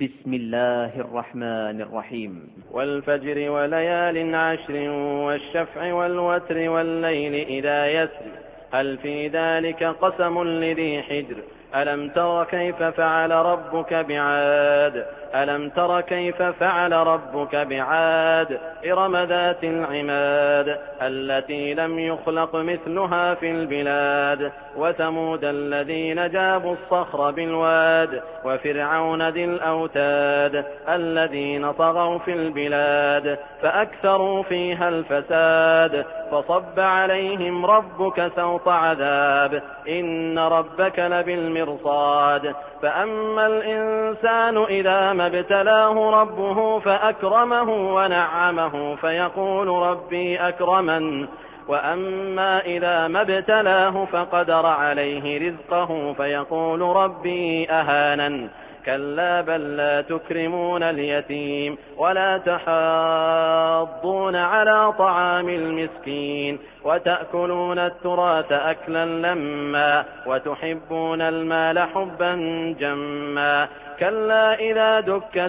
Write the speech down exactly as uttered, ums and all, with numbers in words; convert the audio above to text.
بسم الله الرحمن الرحيم. والفجر وليال عشر والشفع والوتر والليل إذا يسر هل في ذلك قسم لذي حجر ألم تر كيف فعل ربك بعاد ألم تر كيف فعل ربك بعاد إرم ذات العماد التي لم يخلق مثلها في البلاد وثمود الذين جابوا الصخر بالواد وفرعون ذي الأوتاد الذين طغوا في البلاد فأكثروا فيها الفساد فصب عليهم ربك سوط عذاب إن ربك لبالمرصاد فأما الإنسان إذا ما ابتلاه ربه فأكرمه ونعمه فيقول ربي أكرمن وأما إذا ما ابتلاه فقدر عليه رزقه فيقول ربي أهانن كلا بل لا تكرمون اليتيم ولا تحاضون على طعام المسكين وتأكلون التراث أكلا لما وتحبون المال حبا جما كلا إذا دكت